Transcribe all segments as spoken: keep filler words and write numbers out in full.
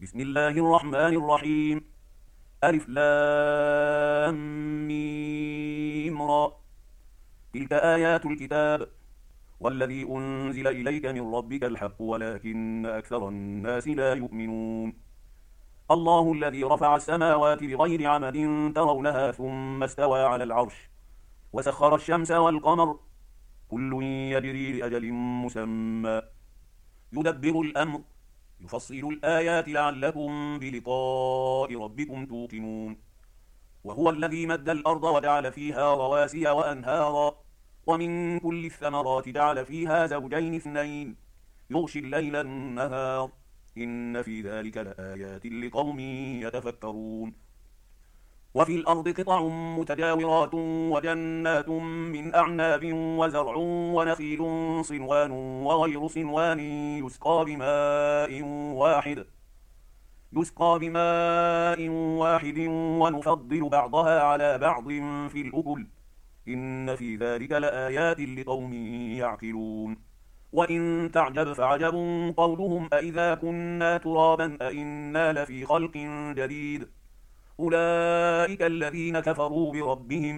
بسم الله الرحمن الرحيم. ألف لام ميم را. تلك آيات الكتاب والذي أنزل إليك من ربك الحق ولكن أكثر الناس لا يؤمنون. الله الذي رفع السماوات بغير عمد ترونها ثم استوى على العرش وسخر الشمس والقمر كل يجري لأجل مسمى يدبر الأمر يفصل الآيات لعلكم بلقاء ربكم توقنون. وهو الذي مد الأرض وجعل فيها رواسي وأنهارا ومن كل الثمرات جعل فيها زوجين اثنين يغشي الليل النهار إن في ذلك لآيات لقوم يتفكرون. وفي الأرض قطع متجاورات وجنات من أعناب وزرع ونخيل صنوان وغير صنوان يسقى بماء واحد يسقى بماء واحد ونفضل بعضها على بعض في الأكل إن في ذلك لآيات لقوم يعقلون. وإن تعجب فعجب قولهم أإذا كنا ترابا أإنا لفي خلق جديد أولئك الذين كفروا بربهم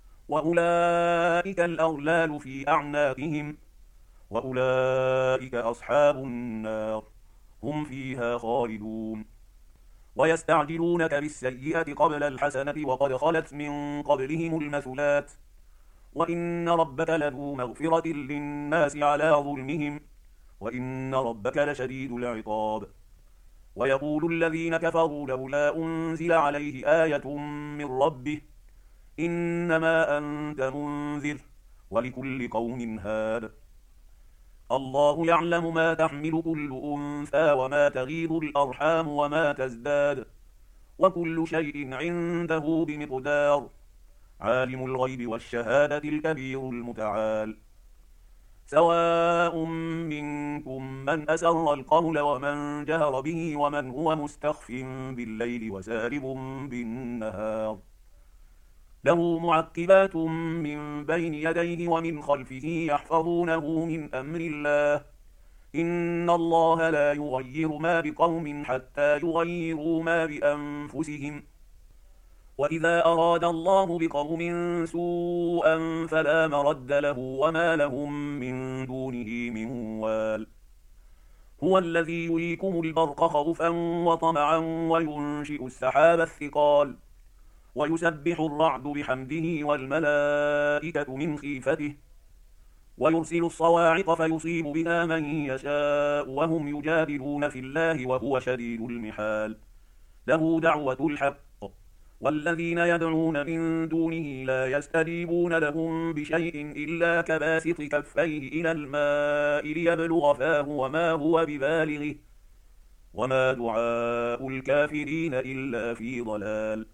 وأولئك الأغلال في أعناقهم وأولئك أصحاب النار هم فيها خالدون. ويستعجلونك بالسيئة قبل الحسنة وقد خلت من قبلهم المثلات وإن ربك لذو مغفرة للناس على ظلمهم وإن ربك لشديد العقاب. ويقول الذين كفروا لولا أنزل عليه آية من ربه إنما أنت منذر ولكل قوم هاد. الله يعلم ما تحمل كل أنثى وما تغيض الأرحام وما تزداد وكل شيء عنده بمقدار. عالم الغيب والشهادة الكبير المتعال. سواء منكم من أسر القول ومن جهر به ومن هو مستخف بالليل وسارب بالنهار له معقبات من بين يديه ومن خلفه يحفظونه من أمر الله إن الله لا يغير ما بقوم حتى يغيروا ما بأنفسهم وإذا أراد الله بقوم سوءا فلا مرد له وما لهم من دونه من وال. هو الذي يريكم البرق خوفا وطمعا وينشئ السحاب الثقال ويسبح الرعد بحمده والملائكة من خيفته ويرسل الصواعق فيصيب بها من يشاء وهم يجادلون في الله وهو شديد المحال. له دعوة الحق والذين يدعون من دونه لا يستجيبون لهم بشيء إلا كباسط كفيه إلى الماء ليبلغ فاه وما هو ببالغه وما دعاء الكافرين إلا في ضلال.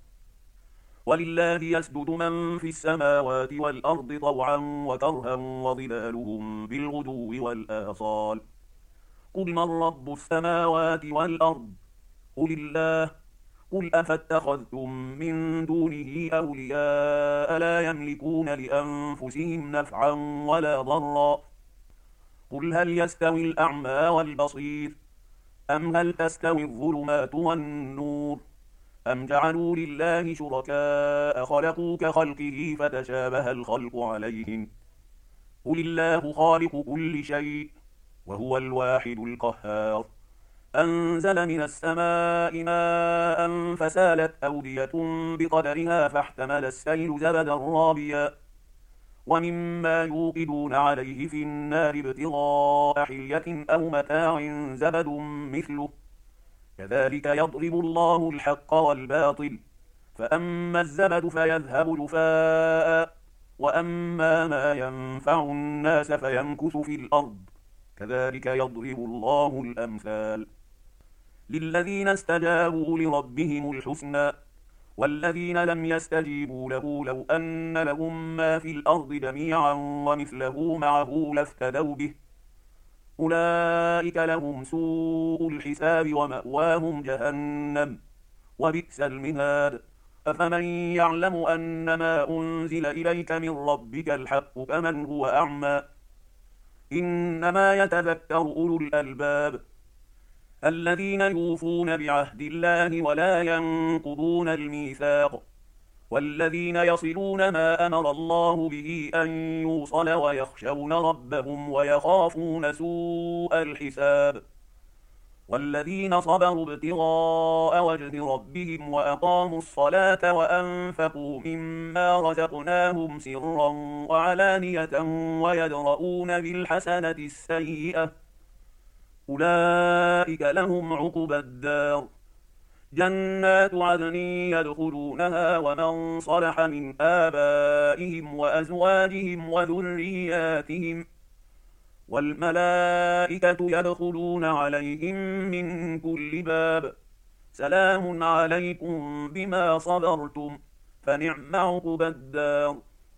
ولله يسجد من في السماوات والأرض طوعا وكرها وظلالهم بالغدو والآصال. قل من رب السماوات والأرض قل الله قل أفاتخذتم من دونه أولياء لا يملكون لأنفسهم نفعا ولا ضرا قل هل يستوي الأعمى والبصير أم هل تستوي الظلمات والنور أم جعلوا لله شركاء خلقوا كخلقه فتشابه الخلق عليهم قل الله خالق كل شيء وهو الواحد القهار. أنزل من السماء ماء فسالت أودية بقدرها فاحتمل السيل زبدا رابيا ومما يوقدون عليه في النار ابتغاء حلية أو متاع زبد مثله كذلك يضرب الله الحق والباطل فأما الزبد فيذهب جفاء وأما ما ينفع الناس فيمكث في الأرض كذلك يضرب الله الأمثال. للذين استجابوا لربهم الحسنى والذين لم يستجيبوا له لو أن لهم ما في الأرض جميعا ومثله معه لافتدوا به أولئك لهم سوء الحساب ومأواهم جهنم وبئس المهاد. أفمن يعلم أنما أنزل إليك من ربك الحق كمن هو أعمى إنما يتذكر أولو الألباب الذين يوفون بعهد الله ولا ينقضون الميثاق، والذين يصلون ما أمر الله به أن يوصل ويخشون ربهم ويخافون سوء الحساب، والذين صبروا ابتغاء وجه ربهم وأقاموا الصلاة وأنفقوا مما رزقناهم سرا وعلانية ويدرؤون بالحسنة السيئة أولئك لهم عقبى الدار، جنات عدن يدخلونها ومن صلح من آبائهم وأزواجهم وذرياتهم، والملائكة يدخلون عليهم من كل باب، سلام عليكم بما صبرتم فنعم عقبى الدار.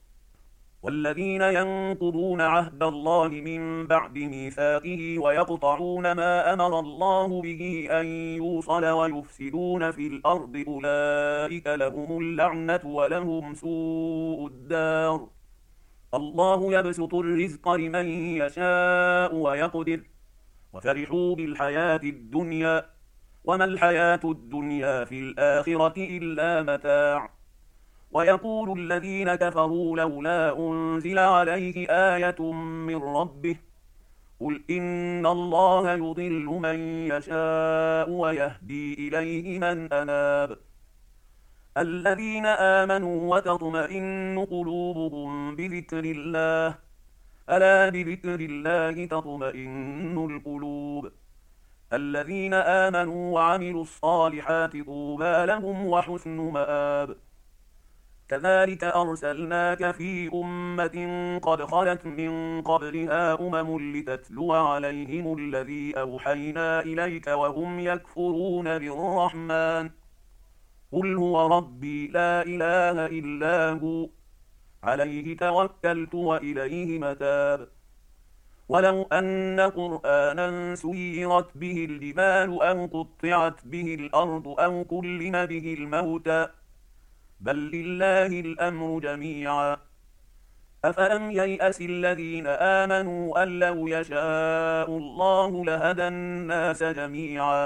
والذين ينقضون عهد الله من بعد ميثاقه ويقطعون ما أمر الله به أن يوصل ويفسدون في الأرض أولئك لهم اللعنة ولهم سوء الدار. الله يبسط الرزق لمن يشاء ويقدر، وفرحوا بالحياة الدنيا وما الحياة الدنيا في الآخرة إلا متاع. ويقول الذين كفروا لولا أنزل عليه آية من ربه، قل إن الله يضل من يشاء ويهدي إليه من أناب. الذين آمنوا وتطمئن قلوبهم بذكر الله، ألا بذكر الله تطمئن القلوب. الذين آمنوا وعملوا الصالحات طوبى لهم وحسن مآب. كذلك أرسلناك في أمة قد خلت من قبلها أمم لتتلو عليهم الذي أوحينا إليك وهم يكفرون بالرحمن، قل هو ربي لا إله إلا هو عليه توكلت وإليه متاب. ولو أن قرآنا سيرت به الجبال أو قطعت به الأرض أو كلم به الموتى بل لله الأمر جميعا، أفلم ييأس الذين آمنوا أن لو يشاء الله لهدى الناس جميعا.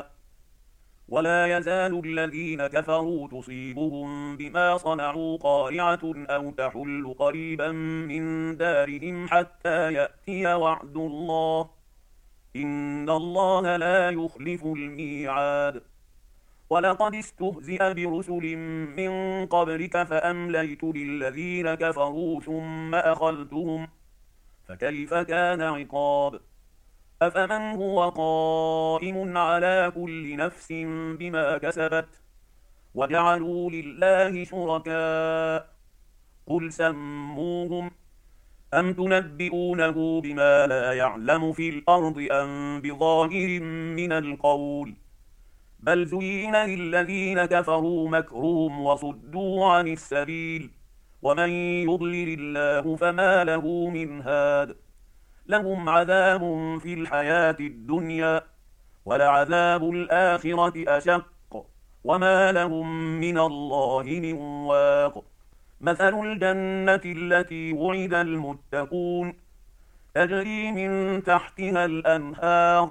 ولا يزال الذين كفروا تصيبهم بما صنعوا قارعة أو تحل قريبا من دارهم حتى يأتي وعد الله، إن الله لا يخلف الميعاد. ولقد استهزئ برسل من قبلك فأمليت للذين كفروا ثم أخذتهم فكيف كان عقاب. أفمن هو قائم على كل نفس بما كسبت وجعلوا لله شركاء قل سموهم أم تنبئونه بما لا يعلم في الأرض أم بظاهر من القول، بل زين للذين كفروا مكرهم وصدوا عن السبيل ومن يضلل الله فما له من هاد. لهم عذاب في الحياة الدنيا ولعذاب الآخرة أشق وما لهم من الله من واق. مثل الجنة التي وعد المتقون تجري من تحتها الأنهار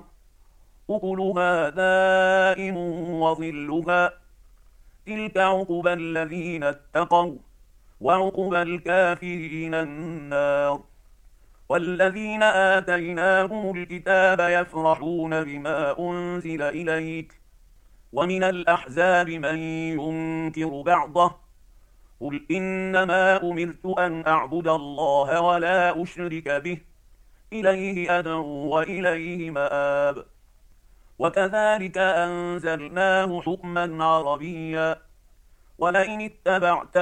أكلها دائم وظلها، تلك عقبى الذين اتقوا وعقبى الكافرين النار. والذين آتيناهم الكتاب يفرحون بما أنزل إليك ومن الأحزاب من ينكر بعضه، قل إنما أمرت أن أعبد الله ولا أشرك به إليه أدعو وإليه مآب. وكذلك أنزلناه حكما عربيا، ولئن اتبعت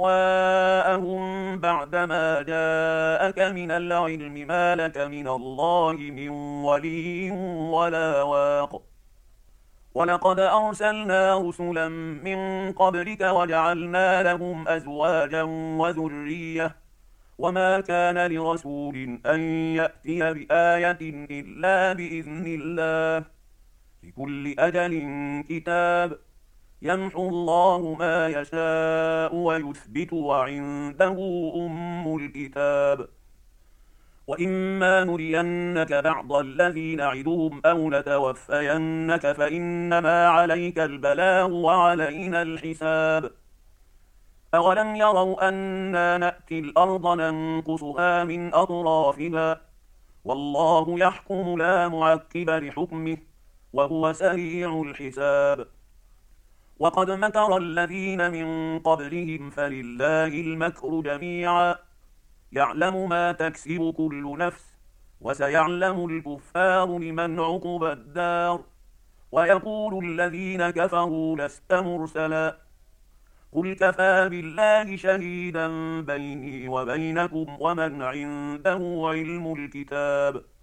أهواءهم بعدما جاءك من العلم ما لك من الله من ولي ولا واق. ولقد أرسلنا رسلا من قبلك وجعلنا لهم أزواجا وذرية، وما كان لرسول أن يأتي بآية إلا بإذن الله، لكل أجل كتاب، يمحو الله ما يشاء ويثبت وعنده أم الكتاب. وإما نرينك بعض الذي نعدهم أو نتوفينك فإنما عليك البلاغ وعلينا الحساب. أولم يروا أنا نأتي الأرض ننقصها من أطرافها والله يحكم لا معقب لحكمه وهو سريع الحساب. وقد مكر الذين من قبلهم فلله المكر جميعا يعلم ما تكسب كل نفس وسيعلم الكفار لمن عقبى الدار. ويقول الذين كفروا لست مرسلا قل كفى بالله شهيدا بيني وبينكم ومن عنده علم الكتاب.